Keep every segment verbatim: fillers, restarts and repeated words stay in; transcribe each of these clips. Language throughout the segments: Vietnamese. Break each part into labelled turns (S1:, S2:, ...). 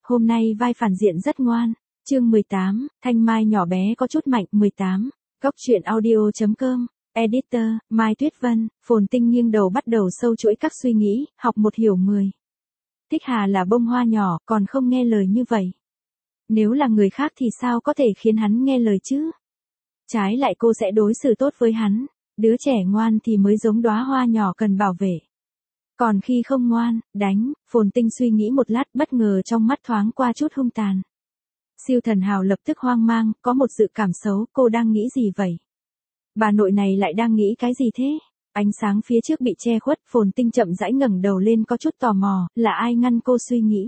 S1: hôm nay vai phản diện rất ngoan. Chương mười tám, Thanh Mai nhỏ bé có chút mạnh. mười tám, Góc truyện audio chấm com, Editor, Mai Tuyết Vân. Phồn Tinh nghiêng đầu bắt đầu sâu chuỗi các suy nghĩ, học một hiểu mười. Thích Hà là bông hoa nhỏ, còn không nghe lời như vậy. Nếu là người khác thì sao có thể khiến hắn nghe lời chứ? Trái lại cô sẽ đối xử tốt với hắn. Đứa trẻ ngoan thì mới giống đóa hoa nhỏ cần bảo vệ. Còn khi không ngoan, đánh. Phồn Tinh suy nghĩ một lát, bất ngờ trong mắt thoáng qua chút hung tàn. Siêu Thần Hào lập tức hoang mang, có một dự cảm xấu. Cô đang nghĩ gì vậy? Bà nội này lại đang nghĩ cái gì thế? Ánh sáng phía trước bị che khuất, Phồn Tinh chậm rãi ngẩng đầu lên có chút tò mò, là ai ngăn cô suy nghĩ?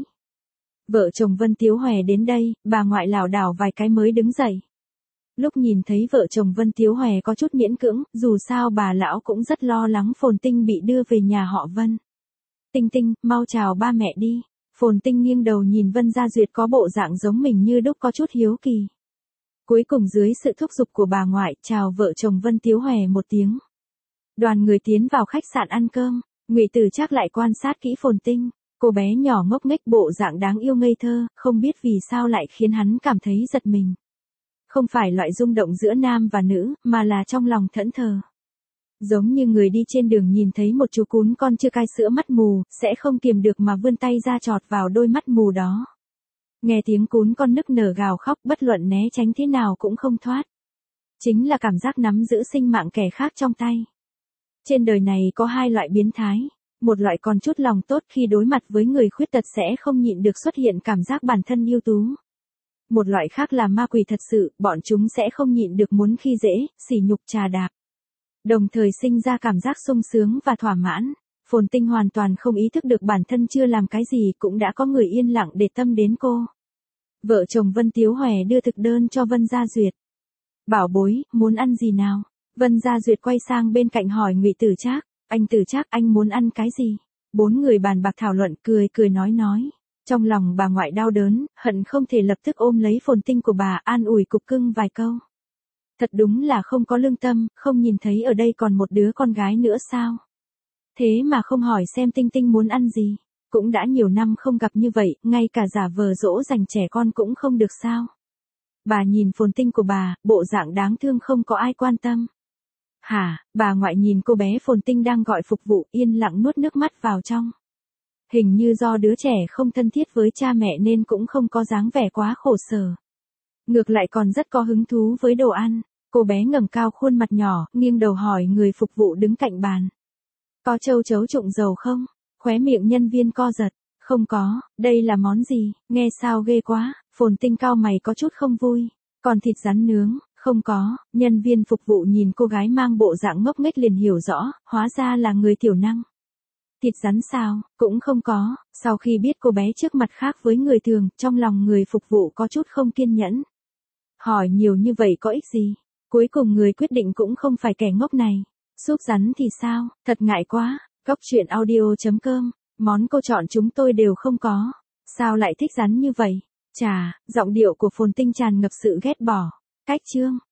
S1: Vợ chồng Vân Tiếu Hòe đến đây, bà ngoại lảo đảo vài cái mới đứng dậy. Lúc nhìn thấy vợ chồng Vân Tiếu Hòe có chút miễn cưỡng, dù sao bà lão cũng rất lo lắng Phồn Tinh bị đưa về nhà họ Vân. Tinh Tinh, mau chào ba mẹ đi. Phồn Tinh nghiêng đầu nhìn Vân Gia Duyệt có bộ dạng giống mình như đúc có chút hiếu kỳ. Cuối cùng dưới sự thúc giục của bà ngoại, chào vợ chồng Vân Tiếu Hòe một tiếng. Đoàn người tiến vào khách sạn ăn cơm, Ngụy Tử Trác lại quan sát kỹ Phồn Tinh. Cô bé nhỏ ngốc nghếch bộ dạng đáng yêu ngây thơ, không biết vì sao lại khiến hắn cảm thấy giật mình. Không phải loại rung động giữa nam và nữ, mà là trong lòng thẫn thờ. Giống như người đi trên đường nhìn thấy một chú cún con chưa cai sữa mắt mù, sẽ không kiềm được mà vươn tay ra chọt vào đôi mắt mù đó. Nghe tiếng cún con nức nở gào khóc, bất luận né tránh thế nào cũng không thoát. Chính là cảm giác nắm giữ sinh mạng kẻ khác trong tay. Trên đời này có hai loại biến thái. Một loại còn chút lòng tốt khi đối mặt với người khuyết tật sẽ không nhịn được xuất hiện cảm giác bản thân ưu tú. Một loại khác là ma quỷ thật sự, bọn chúng sẽ không nhịn được muốn khi dễ, sỉ nhục trà đạp. Đồng thời sinh ra cảm giác sung sướng và thỏa mãn. Phồn Tinh hoàn toàn không ý thức được bản thân chưa làm cái gì cũng đã có người yên lặng để tâm đến cô. Vợ chồng Vân Tiếu Hòe đưa thực đơn cho Vân Gia Duyệt. Bảo bối, muốn ăn gì nào? Vân Gia Duyệt quay sang bên cạnh hỏi Ngụy Tử Trác. Anh Tử Trác, anh muốn ăn cái gì? Bốn người bàn bạc thảo luận, cười cười nói nói. Trong lòng bà ngoại đau đớn, hận không thể lập tức ôm lấy Phồn Tinh của bà, an ủi cục cưng vài câu. Thật đúng là không có lương tâm, không nhìn thấy ở đây còn một đứa con gái nữa sao? Thế mà không hỏi xem Tinh Tinh muốn ăn gì. Cũng đã nhiều năm không gặp như vậy, ngay cả giả vờ dỗ dành trẻ con cũng không được sao? Bà nhìn Phồn Tinh của bà, bộ dạng đáng thương không có ai quan tâm. Hả, bà ngoại nhìn cô bé Phồn Tinh đang gọi phục vụ, yên lặng nuốt nước mắt vào trong. Hình như do đứa trẻ không thân thiết với cha mẹ nên cũng không có dáng vẻ quá khổ sở. Ngược lại còn rất có hứng thú với đồ ăn. Cô bé ngẩng cao khuôn mặt nhỏ, nghiêng đầu hỏi người phục vụ đứng cạnh bàn. Có châu chấu trụng dầu không? Khóe miệng nhân viên co giật. Không có, đây là món gì? Nghe sao ghê quá. Phồn Tinh cau mày có chút không vui. Còn thịt rắn nướng? Không có. Nhân viên phục vụ nhìn cô gái mang bộ dạng ngốc nghếch liền hiểu rõ, hóa ra là người thiểu năng. Thịt rắn sao? Cũng không có. Sau khi biết cô bé trước mặt khác với người thường, trong lòng người phục vụ có chút không kiên nhẫn. Hỏi nhiều như vậy có ích gì? Cuối cùng người quyết định cũng không phải kẻ ngốc này. Súp rắn thì sao? Thật ngại quá. Góc truyện audio chấm com, món cô chọn chúng tôi đều không có. Sao lại thích rắn như vậy? Chà, giọng điệu của Phồn Tinh tràn ngập sự ghét bỏ. Cách chương.